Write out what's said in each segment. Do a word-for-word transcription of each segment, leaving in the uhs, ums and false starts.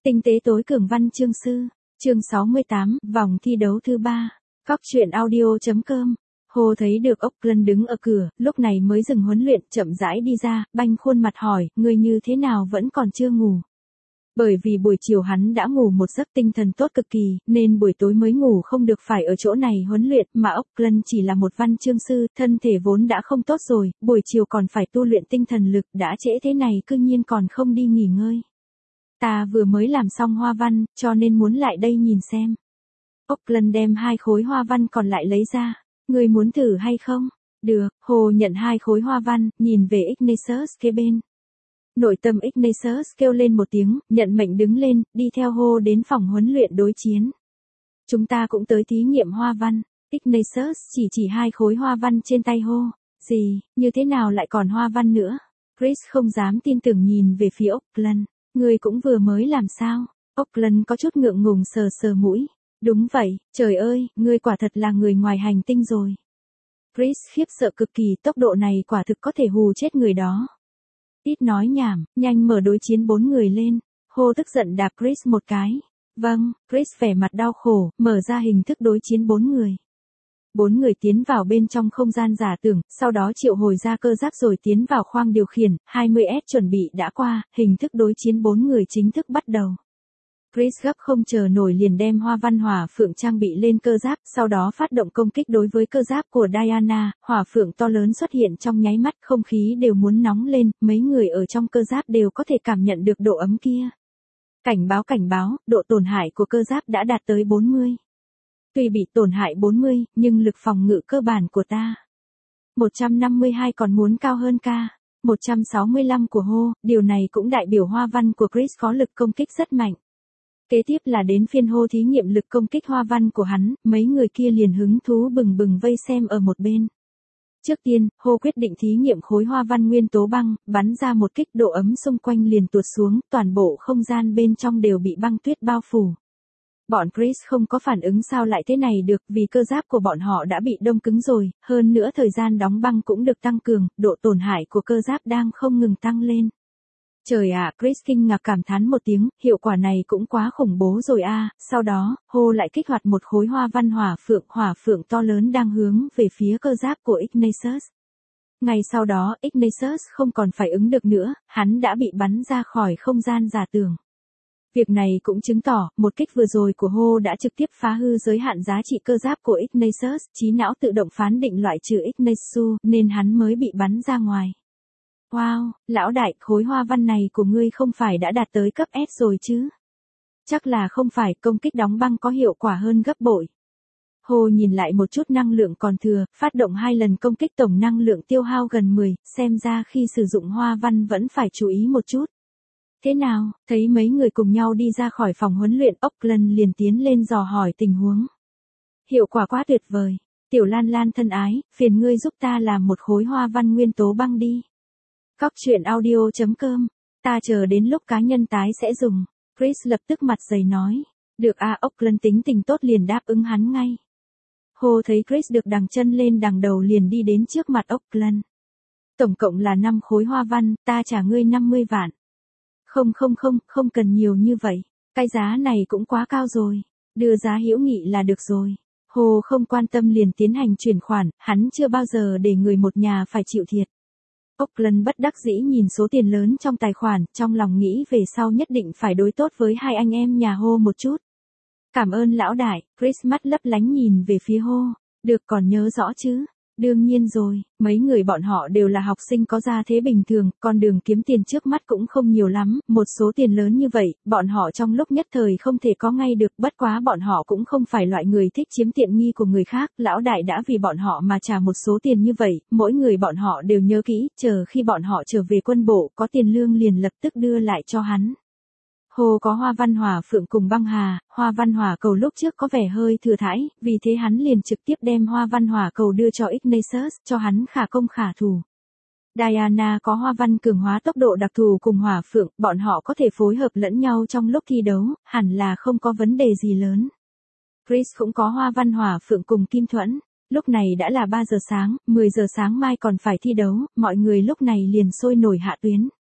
Tinh tế tối cường văn chương sư, chương sáu mươi tám, vòng thi đấu thứ ba. Cóc truyện audio.com. Hồ thấy được Auckland đứng ở cửa, lúc này mới dừng huấn luyện, chậm rãi đi ra, banh khuôn mặt hỏi, ngươi như thế nào vẫn còn chưa ngủ. Bởi vì buổi chiều hắn đã ngủ một giấc tinh thần tốt cực kỳ, nên buổi tối mới ngủ không được phải ở chỗ này huấn luyện, mà Auckland chỉ là một văn chương sư, thân thể vốn đã không tốt rồi, buổi chiều còn phải tu luyện tinh thần lực, đã trễ thế này cư nhiên còn không đi nghỉ ngơi. Ta vừa mới làm xong hoa văn, cho nên muốn lại đây nhìn xem. Auckland đem hai khối hoa văn còn lại lấy ra. Ngươi muốn thử hay không? Được, Hồ nhận hai khối hoa văn, nhìn về Ignatius kế bên. Nội tâm Ignatius kêu lên một tiếng, nhận mệnh đứng lên, đi theo Hồ đến phòng huấn luyện đối chiến. Chúng ta cũng tới thí nghiệm hoa văn. Ignatius chỉ chỉ hai khối hoa văn trên tay Hồ. Gì, như thế nào lại còn hoa văn nữa? Chris không dám tin tưởng nhìn về phía Auckland. Ngươi cũng vừa mới làm sao? Auckland có chút ngượng ngùng sờ sờ mũi. Đúng vậy, trời ơi, ngươi quả thật là người ngoài hành tinh rồi. Chris khiếp sợ cực kỳ, tốc độ này quả thực có thể hù chết người đó. Ít nói nhảm, nhanh mở đối chiến bốn người lên. Hồ tức giận đạp Chris một cái. Vâng, Chris vẻ mặt đau khổ, mở ra hình thức đối chiến bốn người. Bốn người tiến vào bên trong không gian giả tưởng, sau đó triệu hồi ra cơ giáp rồi tiến vào khoang điều khiển, hai mươi S chuẩn bị đã qua, hình thức đối chiến bốn người chính thức bắt đầu. Chris gấp không chờ nổi liền đem hoa văn hỏa phượng trang bị lên cơ giáp, sau đó phát động công kích đối với cơ giáp của Diana, hỏa phượng to lớn xuất hiện trong nháy mắt, không khí đều muốn nóng lên, mấy người ở trong cơ giáp đều có thể cảm nhận được độ ấm kia. Cảnh báo cảnh báo, độ tổn hại của cơ giáp đã đạt tới bốn mươi. Tuy bị tổn hại bốn mươi, nhưng lực phòng ngự cơ bản của ta một trăm năm mươi hai còn muốn cao hơn ca một trăm sáu mươi lăm của Hồ, điều này cũng đại biểu hoa văn của Chris có lực công kích rất mạnh. Kế tiếp là đến phiên Hồ thí nghiệm lực công kích hoa văn của hắn, mấy người kia liền hứng thú bừng bừng vây xem ở một bên. Trước tiên, Hồ quyết định thí nghiệm khối hoa văn nguyên tố băng, bắn ra một kích, độ ấm xung quanh liền tuột xuống, toàn bộ không gian bên trong đều bị băng tuyết bao phủ. Bọn Chris không có phản ứng sao lại thế này được, vì cơ giáp của bọn họ đã bị đông cứng rồi, hơn nữa thời gian đóng băng cũng được tăng cường, độ tổn hại của cơ giáp đang không ngừng tăng lên. Trời ạ, Chris kinh ngạc cảm thán một tiếng, hiệu quả này cũng quá khủng bố rồi a. Sau đó, Hồ lại kích hoạt một khối hoa văn hỏa phượng, hỏa phượng to lớn đang hướng về phía cơ giáp của Ignatius. Ngay sau đó, Ignatius không còn phải ứng được nữa, hắn đã bị bắn ra khỏi không gian giả tưởng. Việc này cũng chứng tỏ, một kích vừa rồi của Hồ đã trực tiếp phá hư giới hạn giá trị cơ giáp của Ignatius, trí não tự động phán định loại trừ Ignatius, nên hắn mới bị bắn ra ngoài. Wow, lão đại, khối hoa văn này của ngươi không phải đã đạt tới cấp S rồi chứ? Chắc là không phải, công kích đóng băng có hiệu quả hơn gấp bội. Hồ nhìn lại một chút năng lượng còn thừa, phát động hai lần công kích tổng năng lượng tiêu hao gần mười, xem ra khi sử dụng hoa văn vẫn phải chú ý một chút. Thế nào, thấy mấy người cùng nhau đi ra khỏi phòng huấn luyện, Auckland liền tiến lên dò hỏi tình huống. Hiệu quả quá tuyệt vời. Tiểu Lan Lan thân ái, phiền ngươi giúp ta làm một khối hoa văn nguyên tố băng đi. Cóc truyện audio.com. Ta chờ đến lúc cá nhân tái sẽ dùng. Chris lập tức mặt dày nói. Được a. Auckland tính tình tốt liền đáp ứng hắn ngay. Hồ thấy Chris được đằng chân lên đằng đầu liền đi đến trước mặt Auckland. Tổng cộng là năm khối hoa văn, ta trả ngươi năm mươi vạn. Không không không, không cần nhiều như vậy. Cái giá này cũng quá cao rồi. Đưa giá hữu nghị là được rồi. Hồ không quan tâm liền tiến hành chuyển khoản, hắn chưa bao giờ để người một nhà phải chịu thiệt. Auckland bất đắc dĩ nhìn số tiền lớn trong tài khoản, trong lòng nghĩ về sau nhất định phải đối tốt với hai anh em nhà Hồ một chút. Cảm ơn lão đại, Chris mắt lấp lánh nhìn về phía Hồ. Được, còn nhớ rõ chứ? Đương nhiên rồi, mấy người bọn họ đều là học sinh có gia thế bình thường, con đường kiếm tiền trước mắt cũng không nhiều lắm, một số tiền lớn như vậy, bọn họ trong lúc nhất thời không thể có ngay được, bất quá bọn họ cũng không phải loại người thích chiếm tiện nghi của người khác, lão đại đã vì bọn họ mà trả một số tiền như vậy, mỗi người bọn họ đều nhớ kỹ, chờ khi bọn họ trở về quân bộ, có tiền lương liền lập tức đưa lại cho hắn. Hồ có hoa văn hỏa phượng cùng băng hà, hoa văn hỏa cầu lúc trước có vẻ hơi thừa thãi, vì thế hắn liền trực tiếp đem hoa văn hỏa cầu đưa cho Ignatius, cho hắn khả công khả thủ. Diana có hoa văn cường hóa tốc độ đặc thù cùng hỏa phượng, bọn họ có thể phối hợp lẫn nhau trong lúc thi đấu, hẳn là không có vấn đề gì lớn. Chris cũng có hoa văn hỏa phượng cùng kim thuẫn. Lúc này đã là ba giờ sáng, mười giờ sáng mai còn phải thi đấu, mọi người lúc này liền sôi nổi hạ tuyến.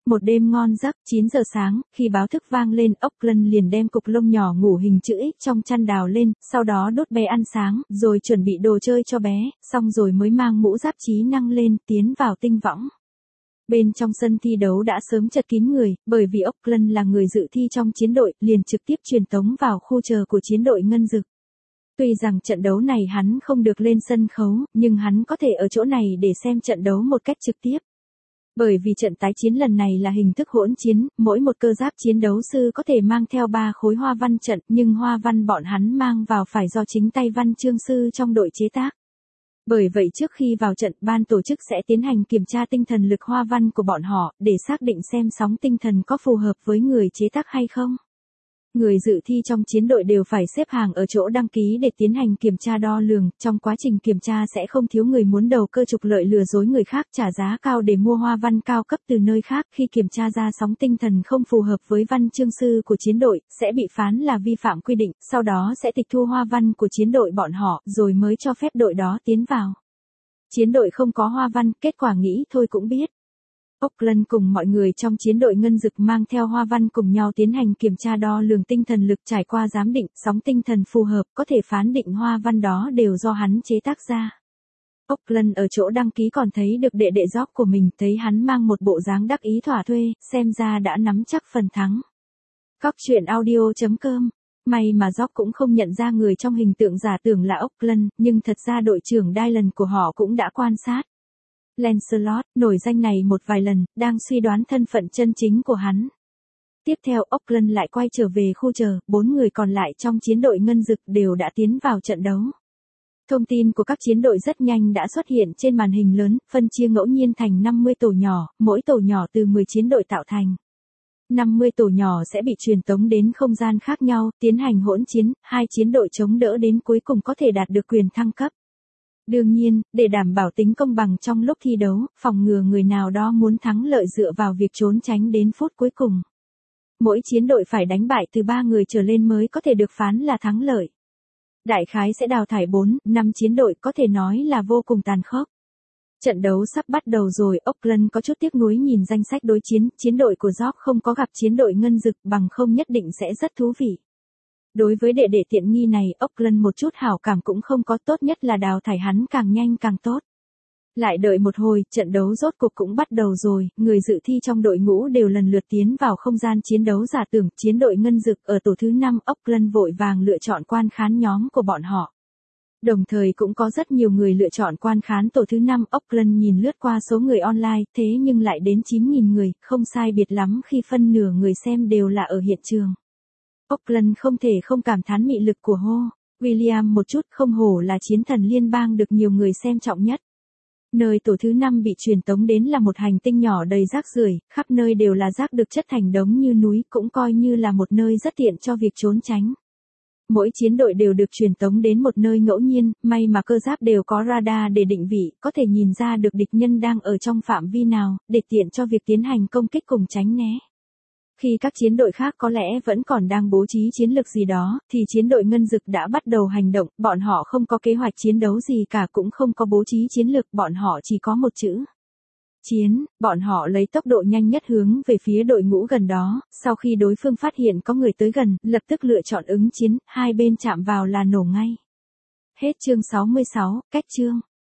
Một đêm ngon giấc, chín giờ sáng, khi báo thức vang lên, Auckland liền đem cục lông nhỏ ngủ hình chữ X trong chăn đào lên, sau đó đốt bé ăn sáng, rồi chuẩn bị đồ chơi cho bé, xong rồi mới mang mũ giáp trí năng lên, tiến vào tinh võng. Bên trong sân thi đấu đã sớm chật kín người, bởi vì Auckland là người dự thi trong chiến đội, liền trực tiếp truyền tống vào khu chờ của chiến đội ngân dực. Tuy rằng trận đấu này hắn không được lên sân khấu, nhưng hắn có thể ở chỗ này để xem trận đấu một cách trực tiếp. Bởi vì trận tái chiến lần này là hình thức hỗn chiến, mỗi một cơ giáp chiến đấu sư có thể mang theo ba khối hoa văn trận, nhưng hoa văn bọn hắn mang vào phải do chính tay văn chương sư trong đội chế tác. Bởi vậy trước khi vào trận, ban tổ chức sẽ tiến hành kiểm tra tinh thần lực hoa văn của bọn họ, để xác định xem sóng tinh thần có phù hợp với người chế tác hay không. Người dự thi trong chiến đội đều phải xếp hàng ở chỗ đăng ký để tiến hành kiểm tra đo lường, trong quá trình kiểm tra sẽ không thiếu người muốn đầu cơ trục lợi lừa dối người khác trả giá cao để mua hoa văn cao cấp từ nơi khác. Khi kiểm tra ra sóng tinh thần không phù hợp với văn chương sư của chiến đội, sẽ bị phán là vi phạm quy định, sau đó sẽ tịch thu hoa văn của chiến đội bọn họ, rồi mới cho phép đội đó tiến vào. Chiến đội không có hoa văn, kết quả nghĩ thôi cũng biết. Auckland cùng mọi người trong chiến đội ngân dực mang theo hoa văn cùng nhau tiến hành kiểm tra đo lường tinh thần lực, trải qua giám định, sóng tinh thần phù hợp, có thể phán định hoa văn đó đều do hắn chế tác ra. Auckland ở chỗ đăng ký còn thấy được đệ đệ Jock của mình, thấy hắn mang một bộ dáng đắc ý thỏa thuê, xem ra đã nắm chắc phần thắng. Cóc truyện audio chấm com. May mà Jock cũng không nhận ra người trong hình tượng giả tưởng là Auckland, nhưng thật ra đội trưởng Dylan của họ cũng đã quan sát. Lancelot, nổi danh này một vài lần, đang suy đoán thân phận chân chính của hắn. Tiếp theo Auckland lại quay trở về khu chờ, bốn người còn lại trong chiến đội ngân dực đều đã tiến vào trận đấu. Thông tin của các chiến đội rất nhanh đã xuất hiện trên màn hình lớn, phân chia ngẫu nhiên thành năm mươi tổ nhỏ, mỗi tổ nhỏ từ mười chiến đội tạo thành. năm mươi tổ nhỏ sẽ bị truyền tống đến không gian khác nhau, tiến hành hỗn chiến, hai chiến đội chống đỡ đến cuối cùng có thể đạt được quyền thăng cấp. Đương nhiên, để đảm bảo tính công bằng trong lúc thi đấu, phòng ngừa người nào đó muốn thắng lợi dựa vào việc trốn tránh đến phút cuối cùng. Mỗi chiến đội phải đánh bại từ ba người trở lên mới có thể được phán là thắng lợi. Đại khái sẽ đào thải bốn, năm chiến đội, có thể nói là vô cùng tàn khốc. Trận đấu sắp bắt đầu rồi, Auckland có chút tiếc nuối nhìn danh sách đối chiến, chiến đội của Jock không có gặp chiến đội ngân dực, bằng không nhất định sẽ rất thú vị. Đối với đệ đệ tiện nghi này, Auckland một chút hảo cảm cũng không có, tốt nhất là đào thải hắn càng nhanh càng tốt. Lại đợi một hồi, trận đấu rốt cuộc cũng bắt đầu rồi, người dự thi trong đội ngũ đều lần lượt tiến vào không gian chiến đấu giả tưởng, chiến đội ngân dực ở tổ thứ năm, Auckland vội vàng lựa chọn quan khán nhóm của bọn họ. Đồng thời cũng có rất nhiều người lựa chọn quan khán tổ thứ năm, Auckland nhìn lướt qua số người online, thế nhưng lại đến chín nghìn người, không sai biệt lắm khi phân nửa người xem đều là ở hiện trường. Auckland không thể không cảm thán mị lực của Ho William một chút, không hổ là chiến thần liên bang được nhiều người xem trọng nhất. Nơi tổ thứ năm bị truyền tống đến là một hành tinh nhỏ đầy rác rưởi, khắp nơi đều là rác được chất thành đống như núi, cũng coi như là một nơi rất tiện cho việc trốn tránh. Mỗi chiến đội đều được truyền tống đến một nơi ngẫu nhiên, may mà cơ giáp đều có radar để định vị, có thể nhìn ra được địch nhân đang ở trong phạm vi nào, để tiện cho việc tiến hành công kích cùng tránh né. Khi các chiến đội khác có lẽ vẫn còn đang bố trí chiến lược gì đó, thì chiến đội ngân dực đã bắt đầu hành động, bọn họ không có kế hoạch chiến đấu gì cả, cũng không có bố trí chiến lược, bọn họ chỉ có một chữ. Chiến, bọn họ lấy tốc độ nhanh nhất hướng về phía đội ngũ gần đó, sau khi đối phương phát hiện có người tới gần, lập tức lựa chọn ứng chiến, hai bên chạm vào là nổ ngay. Hết chương sáu mươi sáu, cách chương.